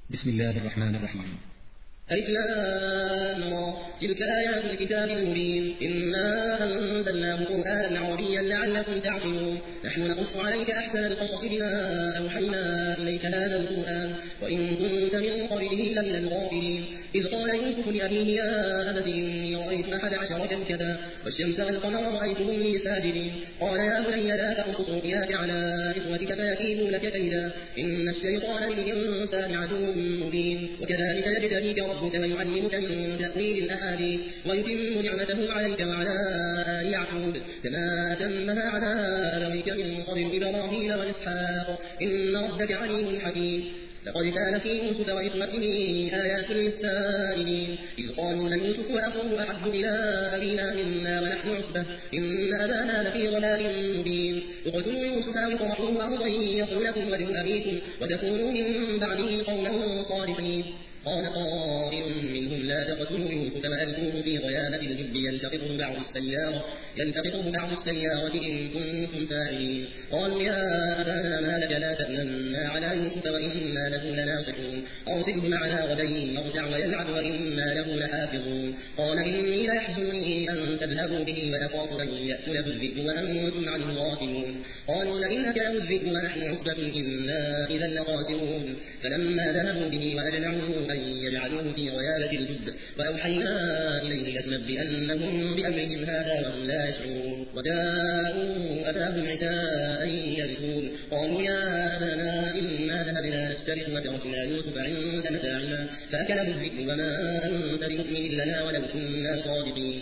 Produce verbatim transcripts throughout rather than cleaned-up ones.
بسم الله الرحمن الرحيم. ألف لام را تلك آيات الكتاب المبين إنا أنزلناه قرآنا عربيا لعلكم تعقلون نحن نقص عليك أحسن القصص بما أوحينا إليك هذا القرآن وإن كنت من قبله لمن الغافلين إذ قال يوسف لأبيه يا أبت إني رأيت أحد عشر كوكبا والشمس والقمر رأيتهم لي ساجدين قال يا بني لا تقصص رؤياك على إخوتك فيكيدوا لك كيدا إن الشيطان للإنسان عدو مبين وكذلك يجتبيك ربك ويعلمك من تأويل الأحاديث ويتم نعمته عليك وعلى آل يعقوب كما أتمها على أبويك من قبل إبراهيم وإسحاق إن ربك عليم حكيم لقد كان في يوسف وإخوته آيات للسائلين إذ قالوا ليوسف وأخوه أحب إلى أبينا منا ونحن عصبة إن أبانا لفي ضلال مبين اقتلوا يوسف أو اطرحوه أرضا يخل لكم وجه أبيكم وتكونوا من بعده قوما صالحين قال قائل منهم لا تقتلوا يوسف وألقوه في غيابة الجب يلتقطه بعض السيارة يلتقطه بعض السيارة إن كنتم فاعلين قالوا يا أبانا ما لك لا تأمنا على يوسف وإنا له لناصحون أرسله معنا غدا يرجع ويلعب وإنا له لحافظون قال إني ليحزنني أن تذهبوا به وأخاف أن يأكله الذئب وأنتم عنه غافلون قالوا لئن أكله الذئب ونحن عصبة إنا إذا لخاسرون فلما ذهبوا به وأجمعوا أن يجعلوه في غيابة الجب وأوحينا إليه لتنبئنهم بأمرهم هذا وهم لا يشعرون وجاءوا أباهم عشاء يبكون قالوا يا أبانا إنا ذهبنا نستبق وتركنا يوسف عند متاعنا فأكله الذئب وما أنت بمؤمن لنا ولو كنا صادقين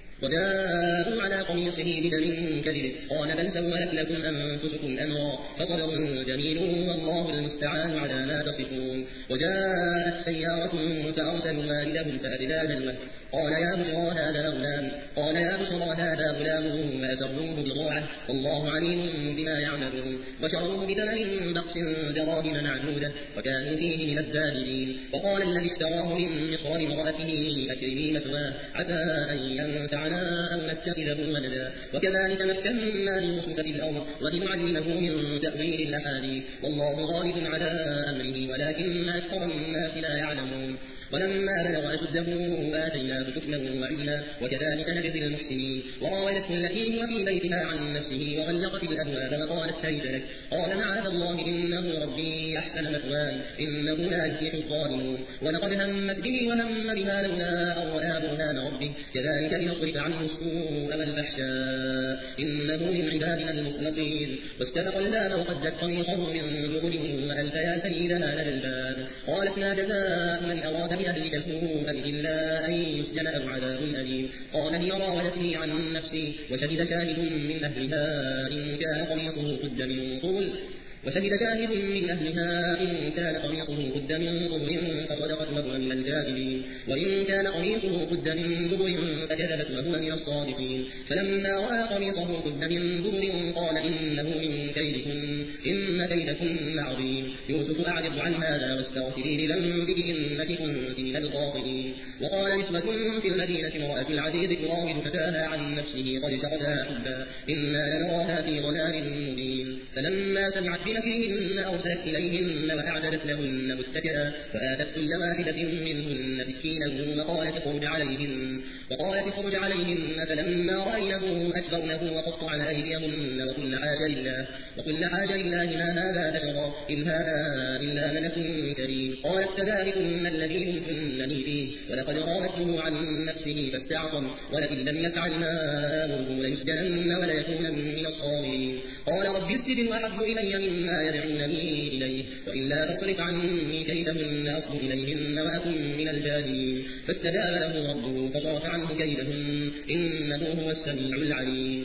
وجاءوا على قميصه بدم كذب قال بل سولت لكم أنفسكم أمرا فصبر جميل والله المستعان على ما تصفون وجاءت سيارة فأرسلوا والدهم فأبدا دلوه قال يا بشرى هذا غلام قال يا بشرى هذا غلام وأسروه بضاعة والله عليم بما يعملون وشروه بثمن بخس دراهم معدودة وكانوا فيه من الزاهدين وقال الذي اشتراه من مصر امرأته أكرمي مثواه عسى أن ينفعنا أو نتخذه ولدا وكذلك مكنا ليوسف في الأرض ولنعلمه من تأويل الأحاديث والله غالب على أمره ولكن أكثر الناس لا يعلمون ولما بلغ أشده آتيناه حكما وعلما وكذلك نجزي المحسنين وراودته التي هو في بيتها عن نفسه وغلقت الأبواب وقالت هيت لك قال معاذ الله إنه ربي أحسن مثواي إنه لا يفلح الظالمون ولقد همت به وهم بها لولا أن رأى برهان ربه كذلك لنصرف عنه السوء والفحشاء إنه من عبادنا المخلصين واستبق الباب وقدت قميصه من دبر وألف يا سيدها لدى الباب قالت ما جزاء من أراد بأهلك سوءا إلا أن يسجن أو عذاب أليم قال هي راودتني عن نفسي وشهد شاهد من أهلها إن كان قميصه قد من قبل وشهد شاهد من أهلها إن كان قميصه قد من ضبر فصدقت وهو من الكاذبين وإن كان قميصه قد من ضبر فكذبت وهو من الصادقين فلما رأى قميصه قد من ضبر قال إنه من كيدكن إن كيدكن عظيم يوسف أعرض عن هذا واستغفري لذنبك إنك كنت من الخاطئين وقال نسوة في المدينة امرأة العزيز تراود فتاها عن نفسه قد شغفها حبا إنا لنراها في ضلال مبين فلما سمعت بنكرهن أرسلت إليهن وأعددت لهن متكئا فآتت كل واحدة منهن سكينا وقالت اخرج عليهن وقالت اخرج عليهن فلما رأينه أكبرنه وقطعن أيديهن وقلن حاجة لله وقلن حاجة لله ما هذا بشرا إن هذا إلا ملك كريم قالت فذلكن الذي لمكنني فيه ولقد راودته عن نفسه فاستعصم ولئن لم يفعل ما آمره ليسجنن وليكون من الصاغرين قال رب السجن أحب إلي مما يدعونني إليه وإلا تصرف عني كيدهن أصب إليهن وأكن من الجاهلين فاستجاب له ربه فصرف عنه كيدهن إنه هو السميع العليم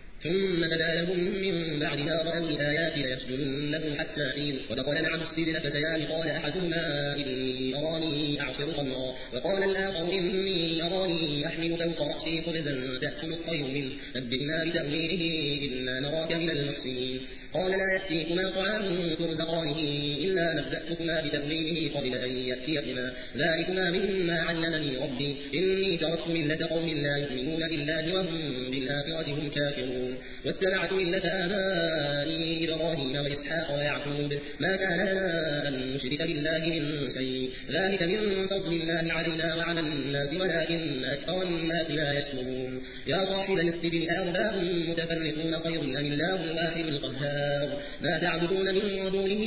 ثم بدا لهم من بعد ما رأوا الآيات ليسجننه حتى حين ودخل معه السجن فتيان قال أحدهما إني أراني أعصر خمرا وقال الآخر إني أراني أحمل فوق رأسي خبزا تأكل الطير منه نبئنا بتأويله إنا نراك من المحسنين قال لا يأتيكما طعام ترزقانه إلا نبأتكما بتأويله قبل أن يأتيكما ذلكما مما علمني ربي إني تركت ملة قوم لا يؤمنون بالله وهم بالآخرة هم كافرون يعلمون واتبعت ملة آبائي إبراهيم وإسحاق ويعقوب ما كان لنا أن نشرك بالله من شيء ذلك من فضل الله علينا وعلى الناس ولكن أكثر الناس لا يشكرون يا صاحب السجن أأرباب متفرقون خير أم الله الواحد القهار ما تعبدون من دونه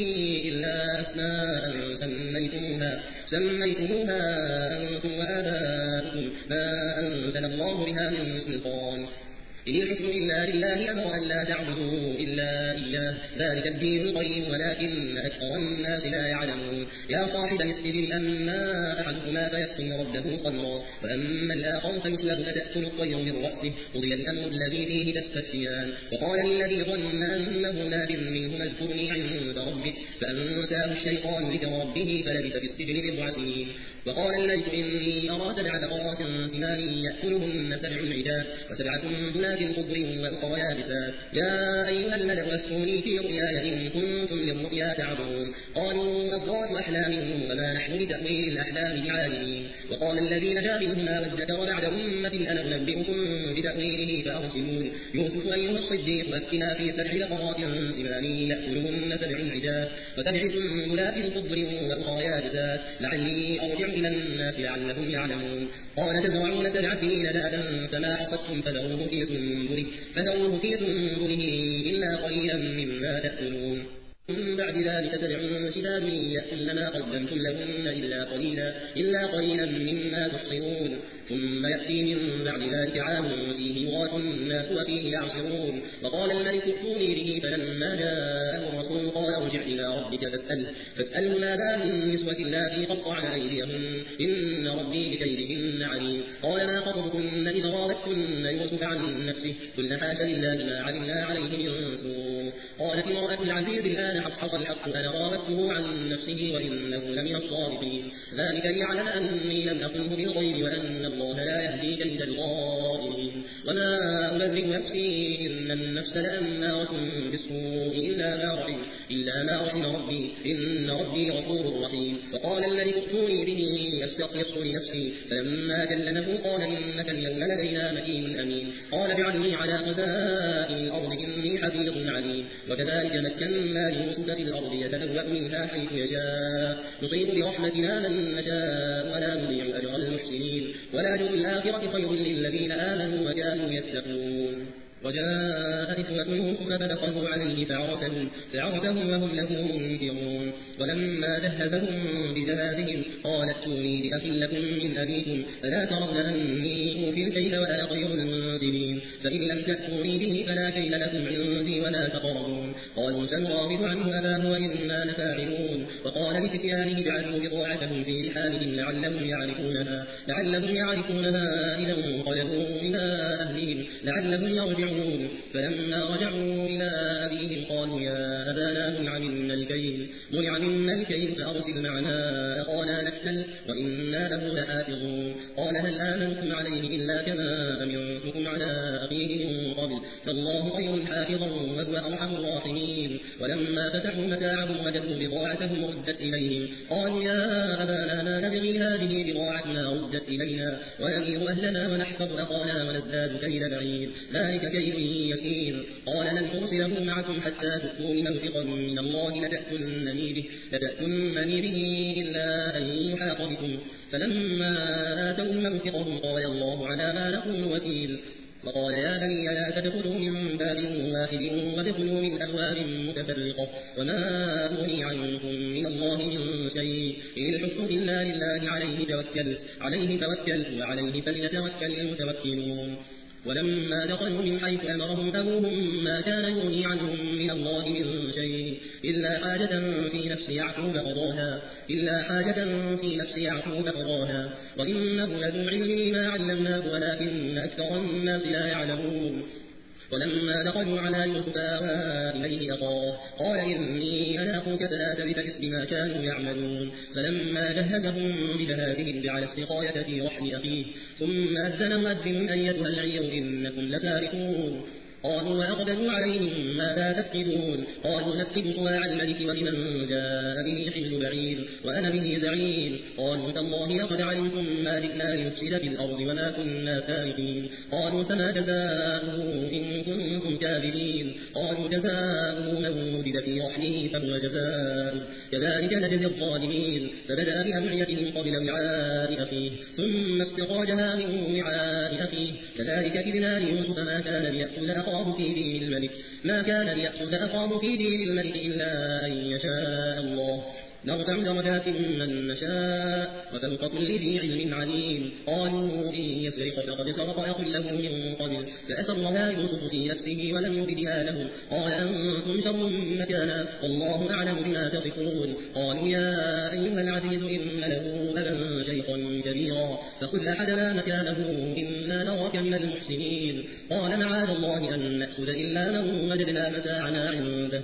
إلا أسماء سميتموها سميتموها أنتم وآباؤكم ما أنزل الله بها من سلطان إن الحكم إلا لله أمر أن لا تعبدوا إلا إياه ذلك الدين القيم ولكن أكثر الناس لا يعلمون يا صاحب السجن أما أحدكما فيسقي ربه خمرا وأما الآخر فيسلب فتأكل الطير من رأسه قضي الأمر الذي فيه تستفتيان وقال الذي ظن أنه ناد منهما اذكرني عند ربك فأنساه الشيطان ذكر ربه فلبث في السجن بضع سنين وقال الليث إني أرى سبع بقرات سمان يأكلهن سبع عجاف وسبع سنبلات خضر وأخرى يابسات يا أيها الملأ أفتوني في رؤياي إن كنتم للرؤيا تعبرون قالوا أضغاث أحلام وما نحن بتأويل الأحلام بعالمين وقال الذي نجا منهما وادكر بعد أمة أنا أنبئكم بتأويله فأرسلون يوسف أيها الصديق أفتنا في سبع بقرات سمان يأكلهن سبع عجاف وسبع سنبلات خضر وأخرى يابسات لعلي أرجع إلى الناس لعلهم يعلمون قال تزرعون سبع سنين دابا فما حصدتم فذروه في سنبله فذروه في سنبله إلا قليلا مما تأكلون من بعد ذلك سبع شداد يأكلن ما قدمتم لهن إلا قليلا إلا قليلا مما تحصنون ثم يأتي من بعد ذلك عام فيه يغاث الناس وفيه يعصرون وقال الملك ائتوني به فلما جاءه الرسول قال ارجع إلى ربك فاسأله فاسأله ما بال النسوة اللاتي قطعن أيديهن إن ربي بكيدهن عليم قال ما خطبكن إذ راودتن يوسف عن نفسه قلنا حاشا لله ما علمنا عليه من سوء قالت امرأة العزيز الآن حصحص الحق أنا راودته عن نفسه وإنه لمن الصادقين ذلك ليعلم أني لم أقله بالغيب وأن الله لا يهدي كيد الغائبين وما أبرئ نفسي إن النفس لأمارة بالسوء إلا ما رحم إلا ما رحم ربي إن ربي غفور رحيم وقال الذي ائتوني به يستخلص لنفسي فلما كلمه قال إنك اليوم لدينا مكين أمين قال اجعلني على خزائن الأرض إني حفيظ عليم وكذلك مكنا ليوسف في الأرض يتبوأ منها حيث يشاء نصيب برحمتنا من نشاء ولا نضيع أجر المحسنين ولأجر الآخرة خير للذين آمنوا وكانوا يتقون وجاء إخوة يوسف فدخلوا عليه فعرفهم, فعرفهم وهم له منكرون ولما جهزهم بجهازهم قال ائتوني بأخ لكم من أبيكم فلا ترون أني أوفي الكيل وأنا خير المنزلين فإن لم تأتوني به فلا كيل لكم عندي ولا تقربون قالوا سنراود عنه أباه وإنا لفاعلون وقال لفتيانه اجعلوا بضاعتهم في رحالهم لعلهم يعرفونها لعلهم يعرفونها إذا انقلبوا إلى أهلهم لعلهم يرجعون فلما رجعوا إلى أبيهم قالوا يا أبانا منع منا الكيل منع منا الكيل فأرسل معنا أخانا نكتل وإنا له لحافظون قال هل آمنتم عليه إلا كما أمنتكم على أخيه من قبل فالله خير حافظا وهو أرحم الراحمين ولما فتحوا متاعهم وجدوا بضاعتهم ردت إليهم قالوا يا أبانا ما نبغي هذه بضاعتنا ردت إلينا ونمير أهلنا ونحفظ أخانا ونزداد كيل بعيد ذلك كيل يسير قال لن ترسله معكم حتى تؤتون موثقا من الله لتأتونني به لتأتونني به إلا أن يحاط بكم فلما آتوا موثقهم قال الله على ما نقول وكيل وقال يا بني لا تدخلوا من باب واحد وادخلوا من أبواب متفرقة وما أغني عنكم من الله من شيء إن الحكم إلا لله عليه توكلت عليه توكلت وعليه فليتوكل المتوكلون ولما دخلوا من حيث أمرهم أبوهم ما كان يغني عنهم من الله من شيء إلا حاجة في نفس يعقوب قضاها إلا حاجة في نفس يعقوب قضاها وإنه لذو علم لما علمناه ولكن أكثر الناس لا يعلمون ولما دخلوا على يوسف آوى إليه أخاه قال إني أنا أخوك فلا تبتئس بما كانوا يعملون فلما جهزهم بجهازهم جعل السقاية في رحل أخيه ثم أذن مؤذن أيتها العير إنكم لسارقون قالوا وأقبلوا عليهم ماذا تفقدون قالوا نفقد صواع الملك ولمن جاء به حمل بعير وأنا به زعيم قالوا تالله لقد علمتم ما جئنا لنفسد في الأرض وما كنا سارقين قالوا فما جزاؤه إن كنتم كاذبين قالوا جزاؤه من وجد في رحله فهو جزاؤه كذلك نجزي الظالمين فبدأ بأمعيتهم قبل وعاء أخيه ثم استخرجها من وعاء أخيه كذلك كدنا ليوسف ما كان ليأخذ أخاه في دين الملك ما كان ليأخذ أخاه في دين الملك إلا أن يشاء الله نرفع درجات من نشاء وفوق كل ذي علم عليم قالوا إن يسرق فقد سرق أخ له من قبل فأسرها يوسف في نفسه ولم يبدها له قال أنتم شر مكانا والله أعلم بما تصفون قالوا يا أيها العزيز إن له أبا شيخا كبيرا فخذ أحدنا مكانه إنا نراك من المحسنين قال معاذ الله أن نأخذ إلا من وجدنا متاعنا عنده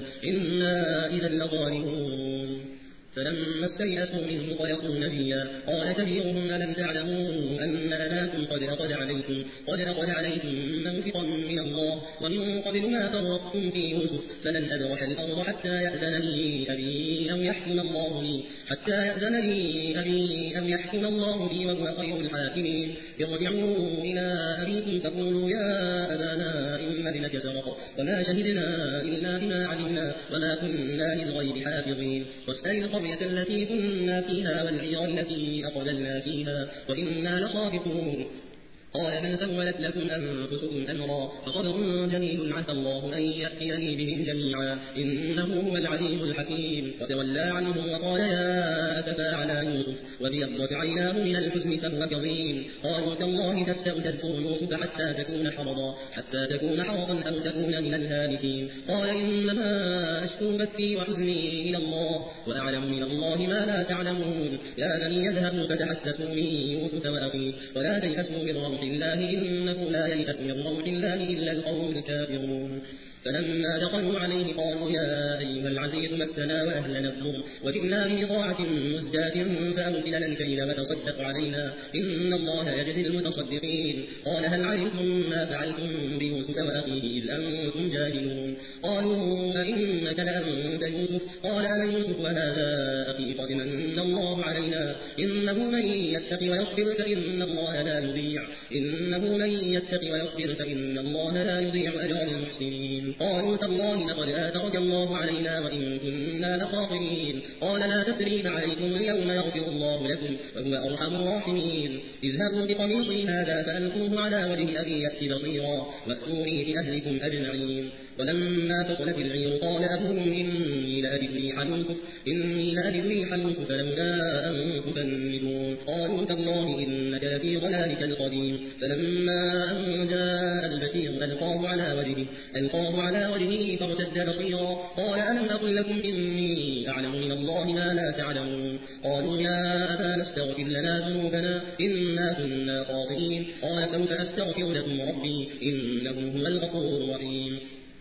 إنا إذا لظالمون فلما استيأسوا منه خلقوا نبيا قال كبيرهم ألم تعلموا أن أباكم قد أخذ عليكم قد أخذ عليكم موثقا من الله ومن قبل ما فرطتم في يوسف فلن أبرح الأرض حتى يأذن لي أبي أو يحكم الله لي حتى يأذن لي أبي أو يحكم الله لي وهو خير الحاكمين ارجعوا إلى أبيكم فقولوا يا أبانا إن ابنك سرق وما شهدنا إلا بما علمنا وما كنا للغيب حافظين واسأل القرية التي كنا فيها والعير التي أقبلنا فيها وإنا لصادقون قال بل سولت لكم أنفسكم أمرا فصبر جميل عسى الله أن يأتيني بهم جميعا إنه هو العليم الحكيم وتولى عنهم وقال يا أسفا على يوسف وبيضت عيناه من الحزن فهو كظيم قالوا تالله تفتأ تذكر يوسف حتى تكون حرضا حتى تكون حرضا أو تكون من الهالكين قال إنما أشكو بثي وحزني إلى الله وأعلم من الله ما لا تعلمون يا بني يذهبوا فتحسسوا من يوسف وأخيه ولا تيأسوا من روح الله إنه لا ييأس من روح الله إلا القوم الكافرون فلما دخلوا عليه قالوا يا أيها العزيز مسنا وأهلنا الضر وجئنا ببضاعة مزجاة فأوفل لنا الكيل وتصدق علينا إن الله يجزي المتصدقين قال هل علمتم ما فعلتم بيوسف وأخيه إذ أنتم جاهلون قالوا أئنك لأنت يوسف قال أنا يوسف وهذا أخي قد من الله علينا إنه من يتق ويصبر فإن الله لا يضيع إنه من يتق ويصبر فإن الله لا يضيع أجر المحسنين قالوا تالله لقد آثرك الله علينا وإن كنا لخاطئين قال لا تثريب عليكم اليوم يغفر الله لكم وهو أرحم الراحمين اذهبوا بقميصي هذا فألقوه على وجه أبي يأت بصيرا وأتوني بأهلكم أجمعين ولما فصلت العير قال أبوهم إني لأجد ريح يوسف إني لأجد ريح يوسف لولا أن تفندون قالوا تالله إنك لفي ضلالك القديم فلما أن جاء البشير ألقاه على وجهه ألقاه على وجهه فارتد بصيرا قال ألم أقل لكم إني أعلم من الله ما لا تعلمون قالوا يا أبانا استغفر لنا ذنوبنا إنا كنا خاطئين قال سوف أستغفر لكم ربي إنه هو الغفور الرحيم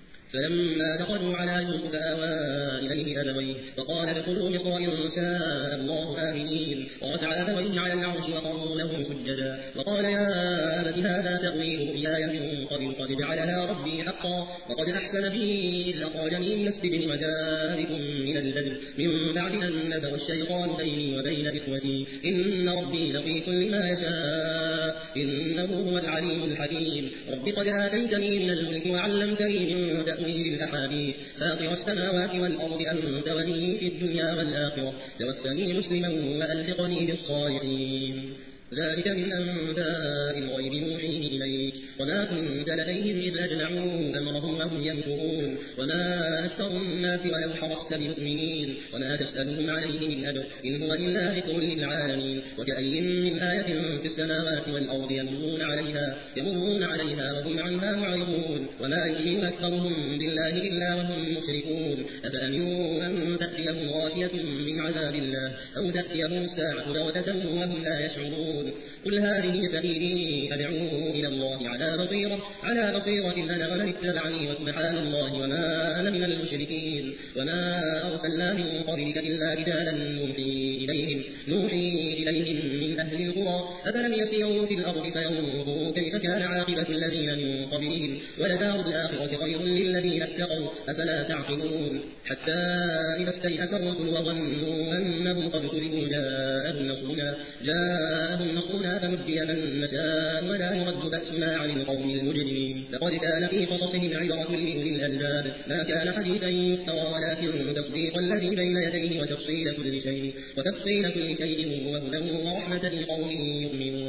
فلما دخلوا على يوسف آوى إليه أبويه فقال ادخلوا مصر إن شاء الله آمنين ورفع أبويه على العرش وقروا له سجدا وقال يا أبت هذا تأويل رؤياي من قبل قد جعلها ربي حقا وقد أحسن بي إذ أخرجني من السجن وجاء بكم من البدر من بعد أن نزغ الشيطان بيني وبين إخوتي إن ربي لفي كل ما يشاء إنه هو العليم الحكيم رب قد آتيتني من الملك وعلمتني من تأويل الأحاديث فاطر السماوات والأرض أنت ولي في الدنيا والآخرة توفني مسلما وألحقني بالصالحين ذلك من أنباء الغيب نوحيه إليك وما كنت لديهم إذ أجمعوا أمرهم وهم يمكرون وما أكثر الناس ولو حرصت بمؤمنين وما تسألهم عليه من أجر إن هو إلا ذكر للعالمين وكأي من آية في السماوات والأرض يمرون عليها يمرون عليها وهم عنها معرضون وما يؤمن أكثرهم بالله إلا وهم مشركون أفأمنوا أن تأتيهم غاشية من عذاب الله أو تأتيهم الساعة بغتة وهم لا يشعرون قل هذه سبيلي أدعو إلى الله على بصيرة على بصيرة أنا ومن اتبعني وسبحان الله وما أنا من المشركين وما أرسلنا من قبلك إلا رجالا نوحي إليهم نوحي إليهم من أهل القرى أفلم يسيروا في الأرض فينظروا كيف كان عاقبة الذين من قبلهم ولدار الآخرة خير للذين اتقوا أفلا تعقلون حتى إذا استيأس الرسل وظنوا أنهم قد كذبوا جاءهم نصرنا جاءهم نصرنا فنجي من نشاء ولا يرد بأسنا عن القوم المجرمين لقد كان في قصصهم عبرة لأولي الألباب ما كان حديثا يفترى ولكن تصديق الذي بين يديه وتفصيل كل شيء وتفصيل كل شيء وهدى ورحمة لقوم يؤمنون